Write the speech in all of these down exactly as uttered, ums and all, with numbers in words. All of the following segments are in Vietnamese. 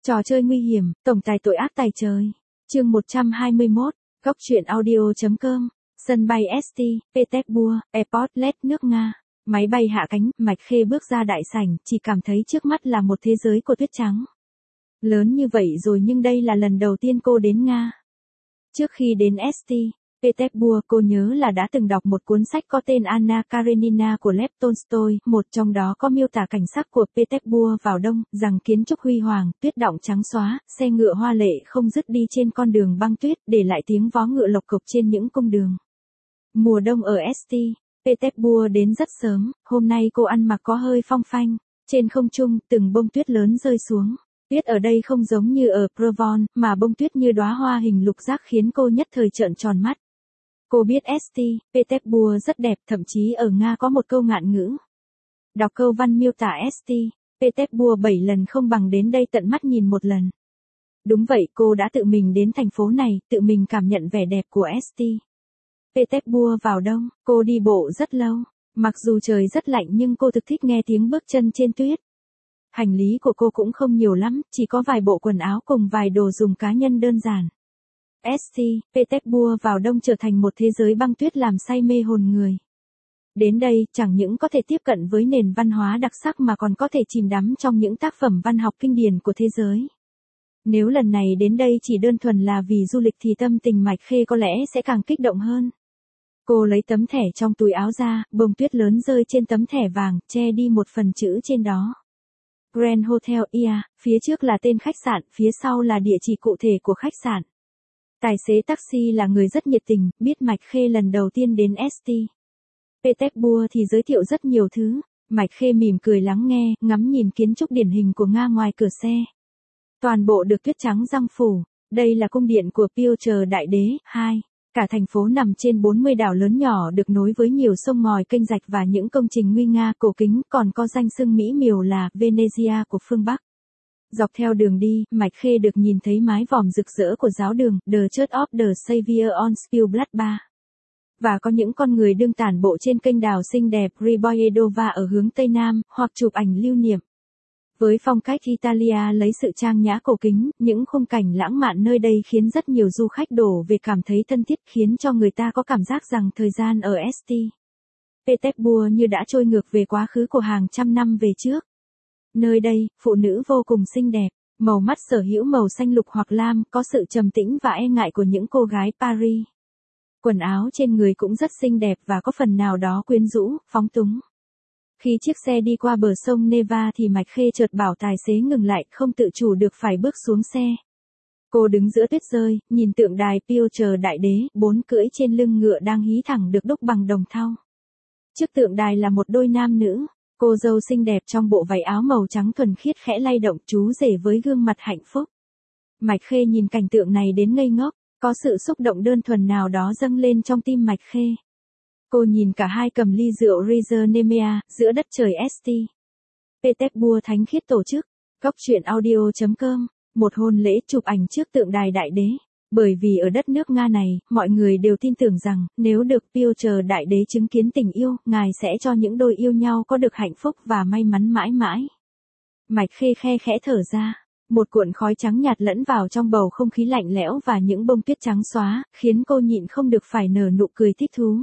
Trò chơi nguy hiểm, tổng tài tội ác tài trời. Chương một trăm hai mươi mốt, góc truyện audio chấm com. Sân bay ét tê, Petersburg, Airport Let nước Nga. Máy bay hạ cánh, Mạch Khê bước ra đại sảnh, chỉ cảm thấy trước mắt là một thế giới của tuyết trắng. Lớn như vậy rồi nhưng đây là lần đầu tiên cô đến Nga. Trước khi đến ét tê, Petersburg, cô nhớ là đã từng đọc một cuốn sách có tên Anna Karenina của Lev Tolstoy, một trong đó có miêu tả cảnh sắc của Petersburg vào đông, rằng kiến trúc huy hoàng, tuyết đọng trắng xóa, xe ngựa hoa lệ không dứt đi trên con đường băng tuyết, để lại tiếng vó ngựa lộc cộc trên những cung đường. Mùa đông ở ét tê, Petersburg đến rất sớm, hôm nay cô ăn mặc có hơi phong phanh, trên không trung, từng bông tuyết lớn rơi xuống. Tuyết ở đây không giống như ở Provence, mà bông tuyết như đóa hoa hình lục giác khiến cô nhất thời trợn tròn mắt. Cô biết ét tê, Petersburg rất đẹp, thậm chí ở Nga có một câu ngạn ngữ. Đọc câu văn miêu tả ét tê, Petersburg bảy lần không bằng đến đây tận mắt nhìn một lần. Đúng vậy, cô đã tự mình đến thành phố này, tự mình cảm nhận vẻ đẹp của ét tê. Petersburg vào đông, cô đi bộ rất lâu. Mặc dù trời rất lạnh nhưng cô thực thích nghe tiếng bước chân trên tuyết. Hành lý của cô cũng không nhiều lắm, chỉ có vài bộ quần áo cùng vài đồ dùng cá nhân đơn giản. ét tê, Petersburg vào đông trở thành một thế giới băng tuyết làm say mê hồn người. Đến đây, chẳng những có thể tiếp cận với nền văn hóa đặc sắc mà còn có thể chìm đắm trong những tác phẩm văn học kinh điển của thế giới. Nếu lần này đến đây chỉ đơn thuần là vì du lịch thì tâm tình Mạch Khê có lẽ sẽ càng kích động hơn. Cô lấy tấm thẻ trong túi áo ra, bông tuyết lớn rơi trên tấm thẻ vàng, che đi một phần chữ trên đó. Grand Hotel Ia, phía trước là tên khách sạn, phía sau là địa chỉ cụ thể của khách sạn. Tài xế taxi là người rất nhiệt tình, biết Mạch Khê lần đầu tiên đến ét tê. Petersburg thì giới thiệu rất nhiều thứ. Mạch Khê mỉm cười lắng nghe, ngắm nhìn kiến trúc điển hình của Nga ngoài cửa xe. Toàn bộ được tuyết trắng răng phủ. Đây là cung điện của Piotr Đại Đế. Hai. Cả thành phố nằm trên bốn mươi đảo lớn nhỏ được nối với nhiều sông ngòi kênh rạch và những công trình nguy nga cổ kính, còn có danh xưng mỹ miều là Venezia của phương Bắc. Dọc theo đường đi, Mạch Khê được nhìn thấy mái vòm rực rỡ của giáo đường, The Church of the Savior on Spielplatz ba. Và có những con người đương tản bộ trên kênh đào xinh đẹp Ribojedova ở hướng Tây Nam, hoặc chụp ảnh lưu niệm. Với phong cách Italia lấy sự trang nhã cổ kính, những khung cảnh lãng mạn nơi đây khiến rất nhiều du khách đổ về cảm thấy thân thiết, khiến cho người ta có cảm giác rằng thời gian ở ét tê. Petersburg như đã trôi ngược về quá khứ của hàng trăm năm về trước. Nơi đây, phụ nữ vô cùng xinh đẹp, màu mắt sở hữu màu xanh lục hoặc lam, có sự trầm tĩnh và e ngại của những cô gái Paris. Quần áo trên người cũng rất xinh đẹp và có phần nào đó quyến rũ, phóng túng. Khi chiếc xe đi qua bờ sông Neva thì Mạch Khê chợt bảo tài xế ngừng lại, không tự chủ được phải bước xuống xe. Cô đứng giữa tuyết rơi, nhìn tượng đài Piotr Đại Đế, bốn cưỡi trên lưng ngựa đang hí thẳng được đúc bằng đồng thau. Trước tượng đài là một đôi nam nữ, cô dâu xinh đẹp trong bộ váy áo màu trắng thuần khiết khẽ lay động, chú rể với gương mặt hạnh phúc. Mạch Khê nhìn cảnh tượng này đến ngây ngốc, có sự xúc động đơn thuần nào đó dâng lên trong tim Mạch Khê. Cô nhìn cả hai cầm ly rượu Rizer Nemea, giữa đất trời ét tê. Petersburg thánh khiết tổ chức, góc truyện audio chấm com, một hôn lễ chụp ảnh trước tượng đài Đại Đế. Bởi vì ở đất nước Nga này, mọi người đều tin tưởng rằng, nếu được Piotr Đại Đế chứng kiến tình yêu, Ngài sẽ cho những đôi yêu nhau có được hạnh phúc và may mắn mãi mãi. Mạch Khê khe khẽ thở ra, một cuộn khói trắng nhạt lẫn vào trong bầu không khí lạnh lẽo và những bông tuyết trắng xóa, khiến cô nhịn không được phải nở nụ cười thích thú.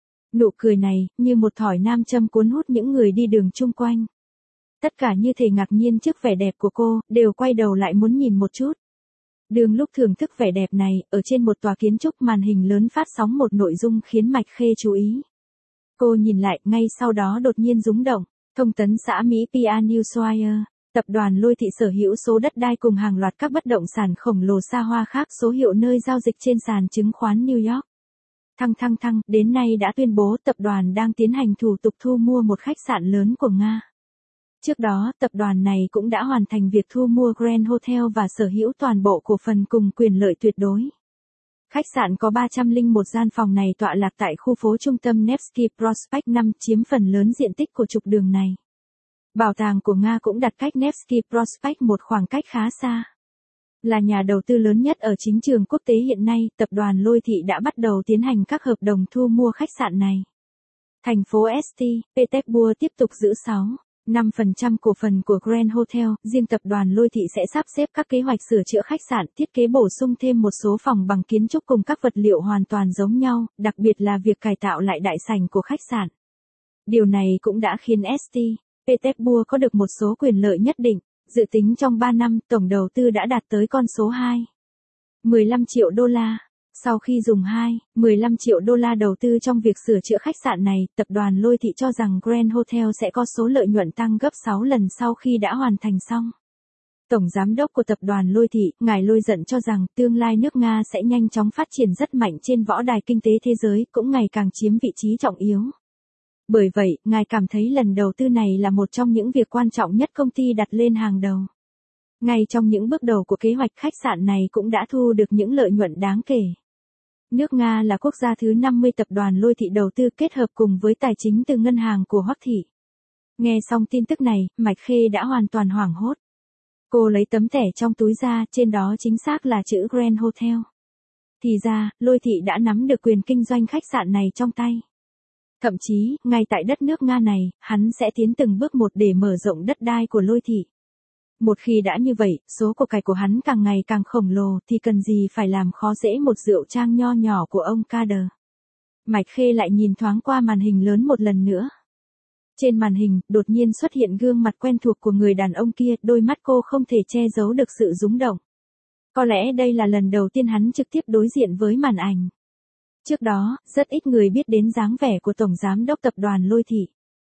Nụ cười này, như một thỏi nam châm cuốn hút những người đi đường chung quanh. Tất cả như thể ngạc nhiên trước vẻ đẹp của cô, đều quay đầu lại muốn nhìn một chút. Đường lúc thưởng thức vẻ đẹp này, ở trên một tòa kiến trúc màn hình lớn phát sóng một nội dung khiến Mạch Khê chú ý. Cô nhìn lại, ngay sau đó đột nhiên rúng động. Thông tấn xã Mỹ pê a Newswire, tập đoàn Lôi Thị sở hữu số đất đai cùng hàng loạt các bất động sản khổng lồ xa hoa khác, số hiệu nơi giao dịch trên sàn chứng khoán New York. Thăng thăng thăng, đến nay đã tuyên bố tập đoàn đang tiến hành thủ tục thu mua một khách sạn lớn của Nga. Trước đó, tập đoàn này cũng đã hoàn thành việc thu mua Grand Hotel và sở hữu toàn bộ cổ phần cùng quyền lợi tuyệt đối. Khách sạn có ba trăm lẻ một gian phòng này tọa lạc tại khu phố trung tâm Nevsky Prospect năm, chiếm phần lớn diện tích của trục đường này. Bảo tàng của Nga cũng đặt cách Nevsky Prospect một khoảng cách khá xa. Là nhà đầu tư lớn nhất ở chính trường quốc tế hiện nay, tập đoàn Lôi Thị đã bắt đầu tiến hành các hợp đồng thu mua khách sạn này. Thành phố ét tê, Petersburg tiếp tục giữ sáu. năm phần trăm cổ phần của Grand Hotel, riêng tập đoàn Lôi Thị sẽ sắp xếp các kế hoạch sửa chữa khách sạn, thiết kế bổ sung thêm một số phòng bằng kiến trúc cùng các vật liệu hoàn toàn giống nhau, đặc biệt là việc cải tạo lại đại sảnh của khách sạn. Điều này cũng đã khiến ét tê Petersburg có được một số quyền lợi nhất định. Dự tính trong ba năm, tổng đầu tư đã đạt tới con số hai phẩy mười lăm triệu đô la. Sau khi dùng hai phẩy mười lăm triệu đô la đầu tư trong việc sửa chữa khách sạn này, tập đoàn Lôi Thị cho rằng Grand Hotel sẽ có số lợi nhuận tăng gấp sáu lần sau khi đã hoàn thành xong. Tổng giám đốc của tập đoàn Lôi Thị, ngài Lôi Dận cho rằng tương lai nước Nga sẽ nhanh chóng phát triển rất mạnh trên võ đài kinh tế thế giới, cũng ngày càng chiếm vị trí trọng yếu. Bởi vậy, ngài cảm thấy lần đầu tư này là một trong những việc quan trọng nhất công ty đặt lên hàng đầu. Ngay trong những bước đầu của kế hoạch, khách sạn này cũng đã thu được những lợi nhuận đáng kể. Nước Nga là quốc gia thứ năm mươi tập đoàn Lôi Thị đầu tư kết hợp cùng với tài chính từ ngân hàng của Hoắc Thị. Nghe xong tin tức này, Mạch Khê đã hoàn toàn hoảng hốt. Cô lấy tấm thẻ trong túi ra, trên đó chính xác là chữ Grand Hotel. Thì ra, Lôi Thị đã nắm được quyền kinh doanh khách sạn này trong tay. Thậm chí, ngay tại đất nước Nga này, hắn sẽ tiến từng bước một để mở rộng đất đai của Lôi Thị. Một khi đã như vậy, số của cải của hắn càng ngày càng khổng lồ thì cần gì phải làm khó dễ một rượu trang nho nhỏ của ông Kader. Mạch Khê lại nhìn thoáng qua màn hình lớn một lần nữa. Trên màn hình, đột nhiên xuất hiện gương mặt quen thuộc của người đàn ông kia, đôi mắt cô không thể che giấu được sự rúng động. Có lẽ đây là lần đầu tiên hắn trực tiếp đối diện với màn ảnh. Trước đó, rất ít người biết đến dáng vẻ của Tổng Giám đốc Tập đoàn Lôi Thị.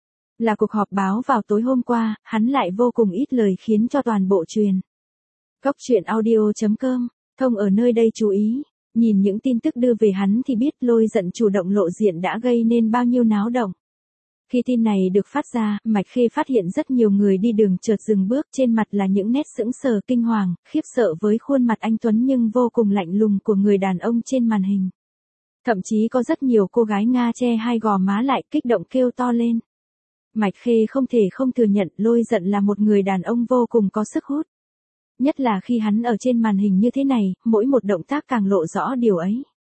Là cuộc họp báo vào tối hôm qua, hắn lại vô cùng ít lời khiến cho toàn bộ truyền. Góc truyện audio chấm com, thông ở nơi đây chú ý, nhìn những tin tức đưa về hắn thì biết Lôi Dận chủ động lộ diện đã gây nên bao nhiêu náo động. Khi tin này được phát ra, Mạch Khê phát hiện rất nhiều người đi đường chợt dừng bước, trên mặt là những nét sững sờ kinh hoàng, khiếp sợ với khuôn mặt anh tuấn nhưng vô cùng lạnh lùng của người đàn ông trên màn hình. Thậm chí có rất nhiều cô gái Nga che hai gò má lại, kích động kêu to lên. Mạch Khê không thể không thừa nhận Lôi Dận là một người đàn ông vô cùng có sức hút. Nhất là khi hắn ở trên màn hình như thế này, mỗi một động tác càng lộ rõ điều ấy.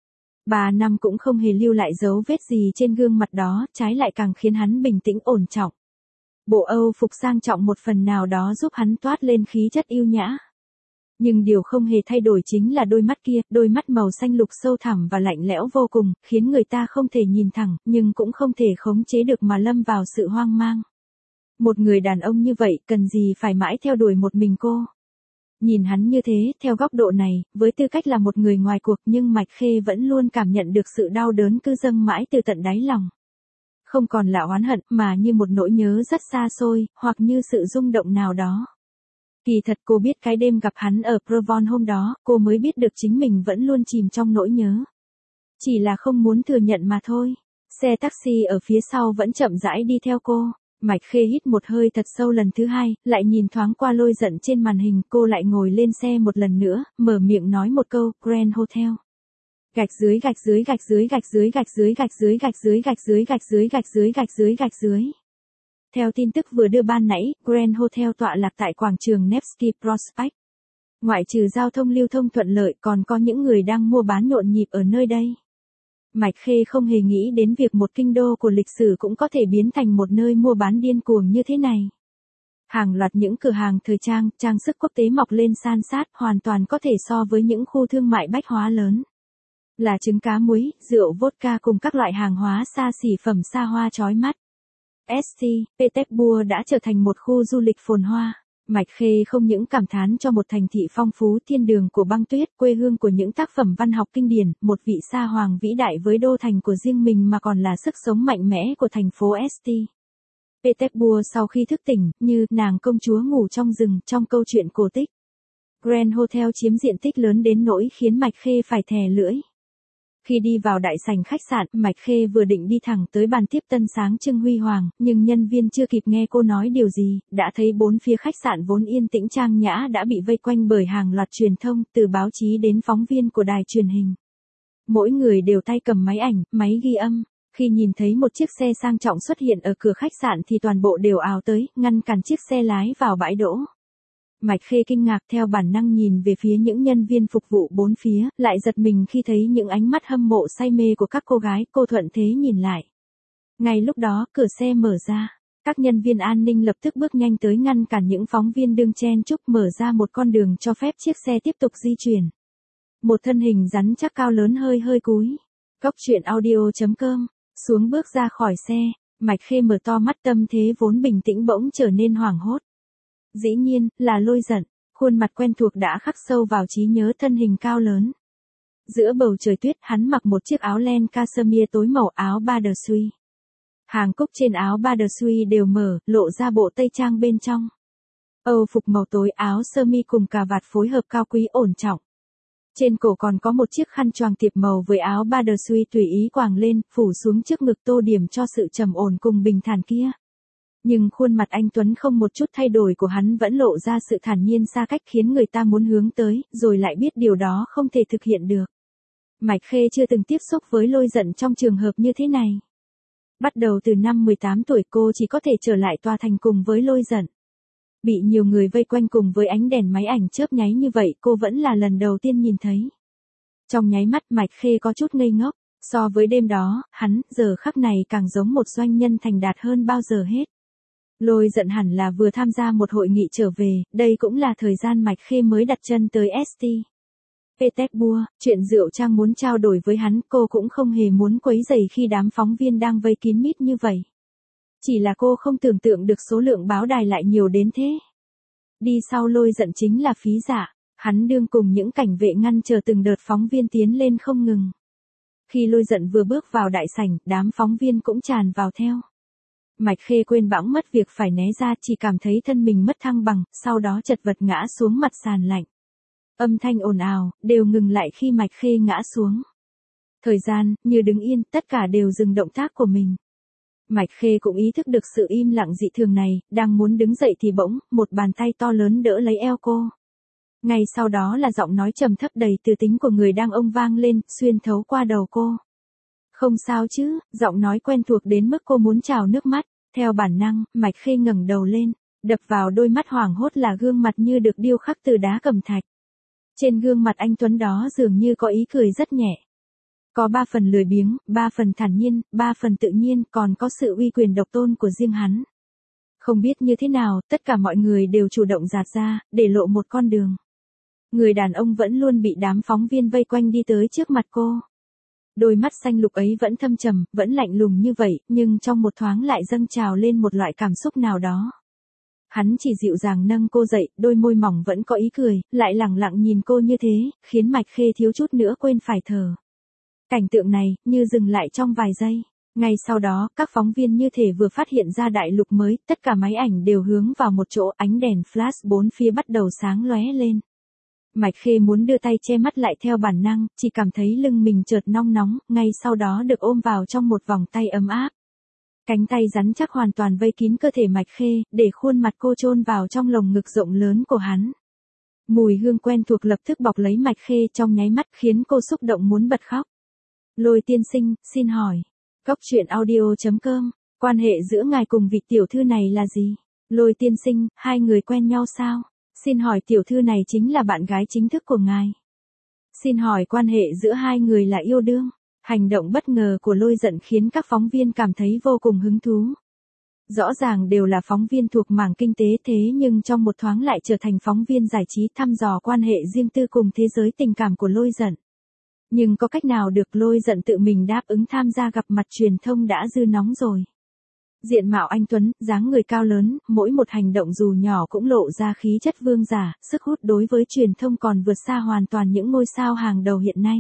Ba năm cũng không hề lưu lại dấu vết gì trên gương mặt đó, trái lại càng khiến hắn bình tĩnh ổn trọng. Bộ Âu phục sang trọng một phần nào đó giúp hắn toát lên khí chất yêu nhã. Nhưng điều không hề thay đổi chính là đôi mắt kia, đôi mắt màu xanh lục sâu thẳm và lạnh lẽo vô cùng, khiến người ta không thể nhìn thẳng, nhưng cũng không thể khống chế được mà lâm vào sự hoang mang. Một người đàn ông như vậy, cần gì phải mãi theo đuổi một mình cô? Nhìn hắn như thế, theo góc độ này, với tư cách là một người ngoài cuộc, nhưng Mạch Khê vẫn luôn cảm nhận được sự đau đớn cứ dâng mãi từ tận đáy lòng. Không còn là oán hận, mà như một nỗi nhớ rất xa xôi, hoặc như sự rung động nào đó. Kỳ thật cô biết cái đêm gặp hắn ở Provence hôm đó, cô mới biết được chính mình vẫn luôn chìm trong nỗi nhớ. Chỉ là không muốn thừa nhận mà thôi. Xe taxi ở phía sau vẫn chậm rãi đi theo cô. Mạch Khê hít một hơi thật sâu lần thứ hai, lại nhìn thoáng qua Lôi Dận trên màn hình, cô lại ngồi lên xe một lần nữa, mở miệng nói một câu, Grand Hotel. Gạch dưới gạch dưới gạch dưới gạch dưới gạch dưới gạch dưới gạch dưới gạch dưới gạch dưới gạch dưới gạch dưới gạch dưới. Theo tin tức vừa đưa ban nãy, Grand Hotel tọa lạc tại quảng trường Nevsky Prospect. Ngoại trừ giao thông lưu thông thuận lợi, còn có những người đang mua bán nhộn nhịp ở nơi đây. Mạch Khê không hề nghĩ đến việc một kinh đô của lịch sử cũng có thể biến thành một nơi mua bán điên cuồng như thế này. Hàng loạt những cửa hàng thời trang, trang sức quốc tế mọc lên san sát, hoàn toàn có thể so với những khu thương mại bách hóa lớn. Là trứng cá muối, rượu vodka cùng các loại hàng hóa xa xỉ phẩm xa hoa chói mắt. ét tê Petersburg đã trở thành một khu du lịch phồn hoa. Mạch Khê không những cảm thán cho một thành thị phong phú, thiên đường của băng tuyết, quê hương của những tác phẩm văn học kinh điển, một vị sa hoàng vĩ đại với đô thành của riêng mình, mà còn là sức sống mạnh mẽ của thành phố ét tê Petersburg sau khi thức tỉnh, như nàng công chúa ngủ trong rừng trong câu chuyện cổ tích. Grand Hotel chiếm diện tích lớn đến nỗi khiến Mạch Khê phải thè lưỡi. Khi đi vào đại sảnh khách sạn, Mạch Khê vừa định đi thẳng tới bàn tiếp tân sáng trưng huy hoàng, nhưng nhân viên chưa kịp nghe cô nói điều gì, đã thấy bốn phía khách sạn vốn yên tĩnh trang nhã đã bị vây quanh bởi hàng loạt truyền thông, từ báo chí đến phóng viên của đài truyền hình. Mỗi người đều tay cầm máy ảnh, máy ghi âm. Khi nhìn thấy một chiếc xe sang trọng xuất hiện ở cửa khách sạn thì toàn bộ đều ào tới, ngăn cản chiếc xe lái vào bãi đỗ. Mạch Khê kinh ngạc theo bản năng nhìn về phía những nhân viên phục vụ bốn phía, lại giật mình khi thấy những ánh mắt hâm mộ say mê của các cô gái, cô thuận thế nhìn lại. Ngay lúc đó, cửa xe mở ra. Các nhân viên an ninh lập tức bước nhanh tới ngăn cản những phóng viên đương chen chúc, mở ra một con đường cho phép chiếc xe tiếp tục di chuyển. Một thân hình rắn chắc cao lớn hơi hơi cúi. Cốc truyện audio chấm com, xuống bước ra khỏi xe, Mạch Khê mở to mắt, tâm thế vốn bình tĩnh bỗng trở nên hoảng hốt. Dĩ nhiên, là Lôi Dận, khuôn mặt quen thuộc đã khắc sâu vào trí nhớ, thân hình cao lớn. Giữa bầu trời tuyết, hắn mặc một chiếc áo len cashmere tối màu, áo Badersui. Hàng cúc trên áo Badersui đều mở, lộ ra bộ tây trang bên trong. Âu phục màu tối, áo sơ mi cùng cà vạt phối hợp cao quý ổn trọng. Trên cổ còn có một chiếc khăn choàng tiệp màu với áo Badersui tùy ý quàng lên, phủ xuống trước ngực, tô điểm cho sự trầm ổn cùng bình thản kia. Nhưng khuôn mặt anh tuấn không một chút thay đổi của hắn vẫn lộ ra sự thản nhiên xa cách, khiến người ta muốn hướng tới, rồi lại biết điều đó không thể thực hiện được. Mạch Khê chưa từng tiếp xúc với Lôi Dận trong trường hợp như thế này. Bắt đầu từ năm mười tám tuổi, cô chỉ có thể trở lại tòa thành cùng với Lôi Dận. Bị nhiều người vây quanh cùng với ánh đèn máy ảnh chớp nháy như vậy, cô vẫn là lần đầu tiên nhìn thấy. Trong nháy mắt Mạch Khê có chút ngây ngốc, so với đêm đó, hắn, giờ khắc này càng giống một doanh nhân thành đạt hơn bao giờ hết. Lôi Dận hẳn là vừa tham gia một hội nghị trở về, đây cũng là thời gian Mạch Khê mới đặt chân tới ét tê. Petersburg, chuyện Diệu Trang muốn trao đổi với hắn, cô cũng không hề muốn quấy rầy khi đám phóng viên đang vây kín mít như vậy. Chỉ là cô không tưởng tượng được số lượng báo đài lại nhiều đến thế. Đi sau Lôi Dận chính là Phí Dạ, hắn đương cùng những cảnh vệ ngăn chờ từng đợt phóng viên tiến lên không ngừng. Khi Lôi Dận vừa bước vào đại sảnh, đám phóng viên cũng tràn vào theo. Mạch Khê quên bẵng mất việc phải né ra, chỉ cảm thấy thân mình mất thăng bằng, sau đó chật vật ngã xuống mặt sàn lạnh. Âm thanh ồn ào, đều ngừng lại khi Mạch Khê ngã xuống. Thời gian, như đứng yên, tất cả đều dừng động tác của mình. Mạch Khê cũng ý thức được sự im lặng dị thường này, đang muốn đứng dậy thì bỗng, một bàn tay to lớn đỡ lấy eo cô. Ngay sau đó là giọng nói trầm thấp đầy từ tính của người đàn ông vang lên, xuyên thấu qua đầu cô. Không sao chứ, giọng nói quen thuộc đến mức cô muốn trào nước mắt. Theo bản năng, Mạch Khê ngẩng đầu lên, đập vào đôi mắt hoảng hốt là gương mặt như được điêu khắc từ đá cẩm thạch. Trên gương mặt anh tuấn đó dường như có ý cười rất nhẹ. Có ba phần lười biếng, ba phần thản nhiên, ba phần tự nhiên, còn có sự uy quyền độc tôn của riêng hắn. Không biết như thế nào, tất cả mọi người đều chủ động dạt ra, để lộ một con đường. Người đàn ông vẫn luôn bị đám phóng viên vây quanh đi tới trước mặt cô. Đôi mắt xanh lục ấy vẫn thâm trầm, vẫn lạnh lùng như vậy, nhưng trong một thoáng lại dâng trào lên một loại cảm xúc nào đó. Hắn chỉ dịu dàng nâng cô dậy, đôi môi mỏng vẫn có ý cười, lại lẳng lặng nhìn cô như thế, khiến Mạch Khê thiếu chút nữa quên phải thở. Cảnh tượng này, như dừng lại trong vài giây. Ngay sau đó, các phóng viên như thể vừa phát hiện ra đại lục mới, tất cả máy ảnh đều hướng vào một chỗ, ánh đèn flash bốn phía bắt đầu sáng lóe lên. Mạch Khê muốn đưa tay che mắt lại theo bản năng, chỉ cảm thấy lưng mình chợt nóng nóng, ngay sau đó được ôm vào trong một vòng tay ấm áp. Cánh tay rắn chắc hoàn toàn vây kín cơ thể Mạch Khê, để khuôn mặt cô chôn vào trong lồng ngực rộng lớn của hắn. Mùi hương quen thuộc lập tức bọc lấy Mạch Khê trong nháy mắt, khiến cô xúc động muốn bật khóc. Lôi tiên sinh, xin hỏi. Cốc truyện audio chấm com, quan hệ giữa ngài cùng vị tiểu thư này là gì? Lôi tiên sinh, hai người quen nhau sao? Xin hỏi tiểu thư này chính là bạn gái chính thức của ngài. Xin hỏi quan hệ giữa hai người là yêu đương. Hành động bất ngờ của Lôi Dận khiến các phóng viên cảm thấy vô cùng hứng thú. Rõ ràng đều là phóng viên thuộc mảng kinh tế, thế nhưng trong một thoáng lại trở thành phóng viên giải trí, thăm dò quan hệ riêng tư cùng thế giới tình cảm của Lôi Dận. Nhưng có cách nào được, Lôi Dận tự mình đáp ứng tham gia gặp mặt truyền thông đã dư nóng rồi. Diện mạo anh tuấn, dáng người cao lớn, mỗi một hành động dù nhỏ cũng lộ ra khí chất vương giả, sức hút đối với truyền thông còn vượt xa hoàn toàn những ngôi sao hàng đầu hiện nay.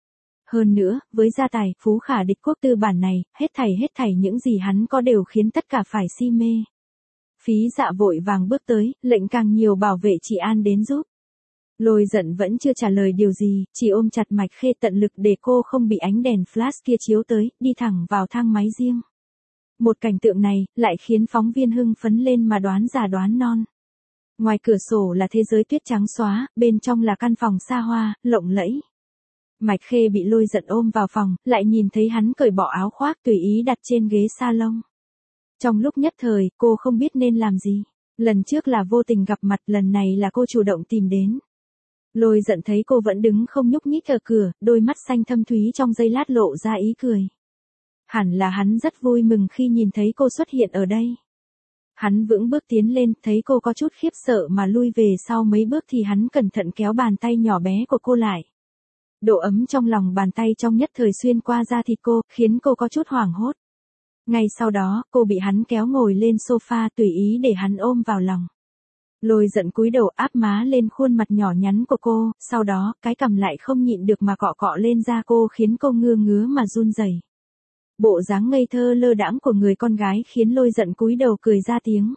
Hơn nữa, với gia tài, phú khả địch quốc tư bản này, hết thảy hết thảy những gì hắn có đều khiến tất cả phải si mê. Phí Dạ vội vàng bước tới, lệnh càng nhiều bảo vệ trị an đến giúp. Lôi Dận vẫn chưa trả lời điều gì, chỉ ôm chặt Mạch Khê tận lực để cô không bị ánh đèn flash kia chiếu tới, đi thẳng vào thang máy riêng. Một cảnh tượng này, lại khiến phóng viên hưng phấn lên mà đoán già đoán non. Ngoài cửa sổ là thế giới tuyết trắng xóa, bên trong là căn phòng xa hoa, lộng lẫy. Mạch Khê bị Lôi Dận ôm vào phòng, lại nhìn thấy hắn cởi bỏ áo khoác tùy ý đặt trên ghế salon. Trong lúc nhất thời, cô không biết nên làm gì. Lần trước là vô tình gặp mặt, lần này là cô chủ động tìm đến. Lôi Dận thấy cô vẫn đứng không nhúc nhích ở cửa, đôi mắt xanh thâm thúy trong giây lát lộ ra ý cười. Hẳn là hắn rất vui mừng khi nhìn thấy cô xuất hiện ở đây. Hắn vững bước tiến lên, thấy cô có chút khiếp sợ mà lui về sau mấy bước thì hắn cẩn thận kéo bàn tay nhỏ bé của cô lại. Độ ấm trong lòng bàn tay trong nhất thời xuyên qua da thịt cô, khiến cô có chút hoảng hốt. Ngay sau đó, cô bị hắn kéo ngồi lên sofa tùy ý để hắn ôm vào lòng. Lôi giận cúi đầu áp má lên khuôn mặt nhỏ nhắn của cô, sau đó, cái cằm lại không nhịn được mà cọ cọ lên da cô khiến cô ngứa ngứa mà run rẩy. Bộ dáng ngây thơ lơ đãng của người con gái khiến lôi giận cúi đầu cười ra tiếng.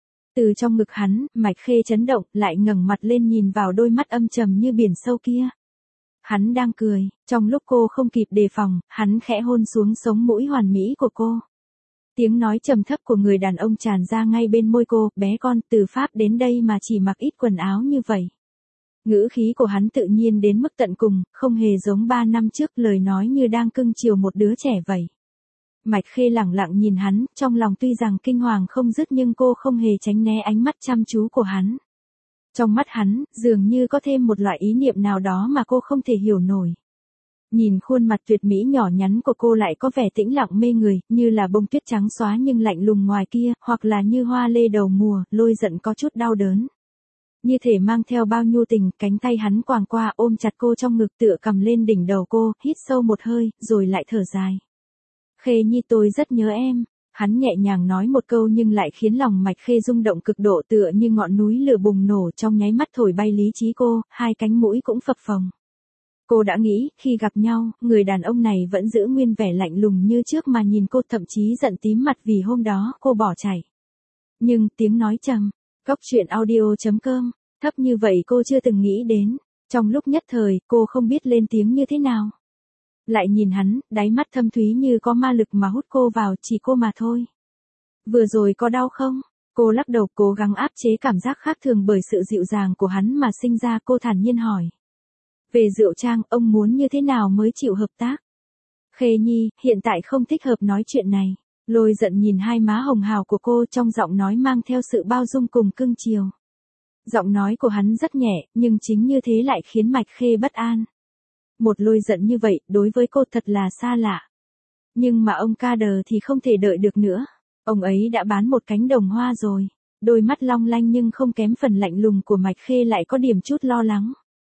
Từ trong ngực hắn, Mạch Khê chấn động, lại ngẩng mặt lên nhìn vào đôi mắt âm trầm như biển sâu kia. Hắn đang cười, trong lúc cô không kịp đề phòng, hắn khẽ hôn xuống sống mũi hoàn mỹ của cô. Tiếng nói trầm thấp của người đàn ông tràn ra ngay bên môi cô, bé con, từ Pháp đến đây mà chỉ mặc ít quần áo như vậy. Ngữ khí của hắn tự nhiên đến mức tận cùng, không hề giống ba năm trước, lời nói như đang cưng chiều một đứa trẻ vậy. Mạch Khê lẳng lặng nhìn hắn, trong lòng tuy rằng kinh hoàng không dứt nhưng cô không hề tránh né ánh mắt chăm chú của hắn. Trong mắt hắn, dường như có thêm một loại ý niệm nào đó mà cô không thể hiểu nổi. Nhìn khuôn mặt tuyệt mỹ nhỏ nhắn của cô lại có vẻ tĩnh lặng mê người, như là bông tuyết trắng xóa nhưng lạnh lùng ngoài kia, hoặc là như hoa lê đầu mùa, lôi giận có chút đau đớn. Như thể mang theo bao nhu tình, cánh tay hắn quàng qua ôm chặt cô trong ngực tựa cầm lên đỉnh đầu cô, hít sâu một hơi, rồi lại thở dài. Khê Nhi, tôi rất nhớ em. Hắn nhẹ nhàng nói một câu nhưng lại khiến lòng Mạch Khê rung động cực độ, tựa như ngọn núi lửa bùng nổ trong nháy mắt thổi bay lý trí cô, hai cánh mũi cũng phập phồng. Cô đã nghĩ, khi gặp nhau, người đàn ông này vẫn giữ nguyên vẻ lạnh lùng như trước mà nhìn cô, thậm chí giận tím mặt vì hôm đó cô bỏ chạy. Nhưng tiếng nói trầm, Cốc truyện audio chấm com, thấp như vậy cô chưa từng nghĩ đến. Trong lúc nhất thời, cô không biết lên tiếng như thế nào. Lại nhìn hắn, đáy mắt thâm thúy như có ma lực mà hút cô vào, chỉ cô mà thôi. Vừa rồi có đau không? Cô lắc đầu, cố gắng áp chế cảm giác khác thường bởi sự dịu dàng của hắn mà sinh ra. Cô thản nhiên hỏi. Về rượu trang, ông muốn như thế nào mới chịu hợp tác? Khê Nhi, hiện tại không thích hợp nói chuyện này. Lôi giận nhìn hai má hồng hào của cô, trong giọng nói mang theo sự bao dung cùng cưng chiều. Giọng nói của hắn rất nhẹ, nhưng chính như thế lại khiến Mạch Khê bất an. Một lôi giận như vậy, đối với cô thật là xa lạ. Nhưng mà ông ca đờ thì không thể đợi được nữa. Ông ấy đã bán một cánh đồng hoa rồi. Đôi mắt long lanh nhưng không kém phần lạnh lùng của Mạch Khê lại có điểm chút lo lắng.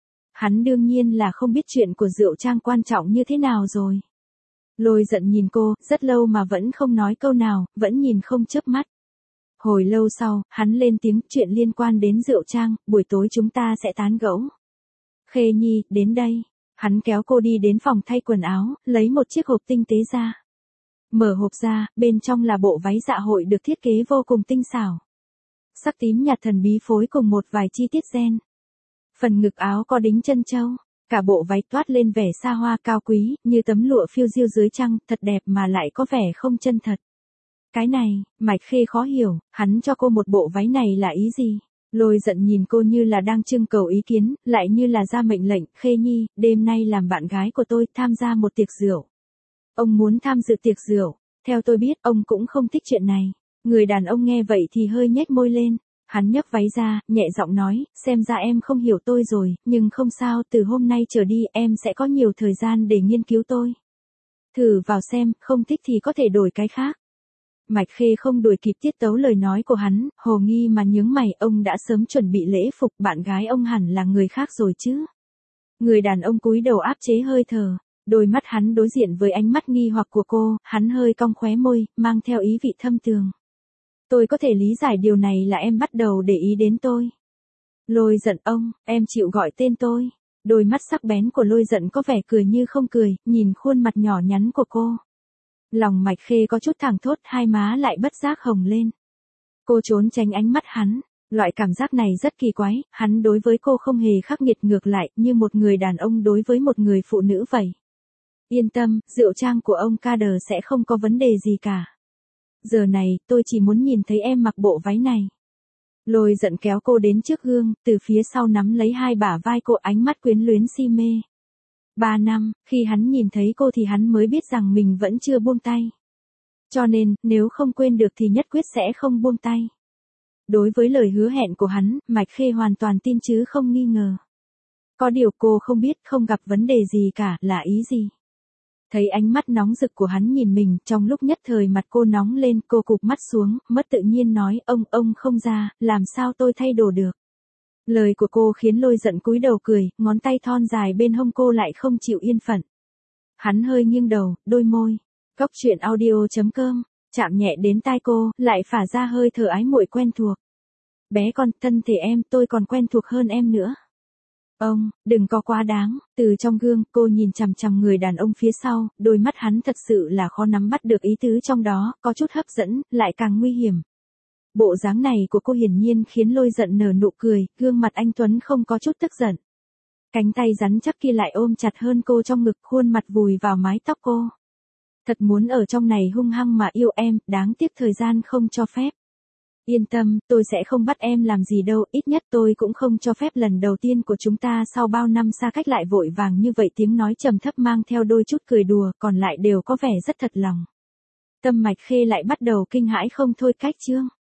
Hắn đương nhiên là không biết chuyện của rượu trang quan trọng như thế nào rồi. Lôi giận nhìn cô, rất lâu mà vẫn không nói câu nào, vẫn nhìn không chớp mắt. Hồi lâu sau, hắn lên tiếng, chuyện liên quan đến rượu trang, buổi tối chúng ta sẽ tán gẫu. Khê Nhi, đến đây. Hắn kéo cô đi đến phòng thay quần áo, lấy một chiếc hộp tinh tế ra. Mở hộp ra, bên trong là bộ váy dạ hội được thiết kế vô cùng tinh xảo. Sắc tím nhạt thần bí phối cùng một vài chi tiết gen. Phần ngực áo có đính chân châu, cả bộ váy toát lên vẻ xa hoa cao quý, như tấm lụa phiêu diêu dưới trăng, thật đẹp mà lại có vẻ không chân thật. Cái này, Mạch Khê khó hiểu, hắn cho cô một bộ váy này là ý gì? Lôi giận nhìn cô như là đang trưng cầu ý kiến, lại như là ra mệnh lệnh. Khê Nhi, đêm nay làm bạn gái của tôi, tham gia một tiệc rượu. Ông muốn tham dự tiệc rượu, theo tôi biết, ông cũng không thích chuyện này. Người đàn ông nghe vậy thì hơi nhếch môi lên. Hắn nhấc váy ra, nhẹ giọng nói, xem ra em không hiểu tôi rồi, nhưng không sao, từ hôm nay trở đi em sẽ có nhiều thời gian để nghiên cứu tôi. Thử vào xem, không thích thì có thể đổi cái khác. Mạch Khê không đuổi kịp tiết tấu lời nói của hắn, hồ nghi mà nhướng mày, ông đã sớm chuẩn bị lễ phục, bạn gái ông hẳn là người khác rồi chứ. Người đàn ông cúi đầu áp chế hơi thở, đôi mắt hắn đối diện với ánh mắt nghi hoặc của cô, hắn hơi cong khóe môi, mang theo ý vị thâm tường. Tôi có thể lý giải điều này là em bắt đầu để ý đến tôi. Lôi giận ông, em chịu gọi tên tôi. Đôi mắt sắc bén của lôi giận có vẻ cười như không cười, nhìn khuôn mặt nhỏ nhắn của cô. Lòng Mạch Khê có chút thẳng thốt, hai má lại bất giác hồng lên. Cô trốn tránh ánh mắt hắn, loại cảm giác này rất kỳ quái, hắn đối với cô không hề khắc nghiệt, ngược lại, như một người đàn ông đối với một người phụ nữ vậy. Yên tâm, rượu trang của ông ca đờ sẽ không có vấn đề gì cả. Giờ này, tôi chỉ muốn nhìn thấy em mặc bộ váy này. Lôi giận kéo cô đến trước gương, từ phía sau nắm lấy hai bả vai cô, ánh mắt quyến luyến si mê. Ba năm, khi hắn nhìn thấy cô thì hắn mới biết rằng mình vẫn chưa buông tay. Cho nên, nếu không quên được thì nhất quyết sẽ không buông tay. Đối với lời hứa hẹn của hắn, Mạch Khê hoàn toàn tin chứ không nghi ngờ. Có điều cô không biết, không gặp vấn đề gì cả, là ý gì? Thấy ánh mắt nóng rực của hắn nhìn mình, trong lúc nhất thời mặt cô nóng lên, cô cụp mắt xuống, mất tự nhiên nói, ông, ông không ra, làm sao tôi thay đồ được. Lời của cô khiến Lôi giận cúi đầu cười, ngón tay thon dài bên hông cô lại không chịu yên phận. Hắn hơi nghiêng đầu, đôi môi. Cóc truyện audio chấm com, chạm nhẹ đến tai cô, lại phả ra hơi thở ái muội quen thuộc. Bé con, thân thể em, tôi còn quen thuộc hơn em nữa. Ông, đừng có quá đáng. Từ trong gương, cô nhìn chằm chằm người đàn ông phía sau, đôi mắt hắn thật sự là khó nắm bắt được ý tứ trong đó, có chút hấp dẫn, lại càng nguy hiểm. Bộ dáng này của cô hiển nhiên khiến Lôi giận nở nụ cười, gương mặt anh Tuấn không có chút tức giận. Cánh tay rắn chắc kia lại ôm chặt hơn cô trong ngực, khuôn mặt vùi vào mái tóc cô. Thật muốn ở trong này hung hăng mà yêu em, đáng tiếc thời gian không cho phép. Yên tâm, tôi sẽ không bắt em làm gì đâu, ít nhất tôi cũng không cho phép lần đầu tiên của chúng ta sau bao năm xa cách lại vội vàng như vậy. Tiếng nói trầm thấp mang theo đôi chút cười đùa, còn lại đều có vẻ rất thật lòng. Tâm Mạch Khê lại bắt đầu kinh hãi không thôi. Cách chương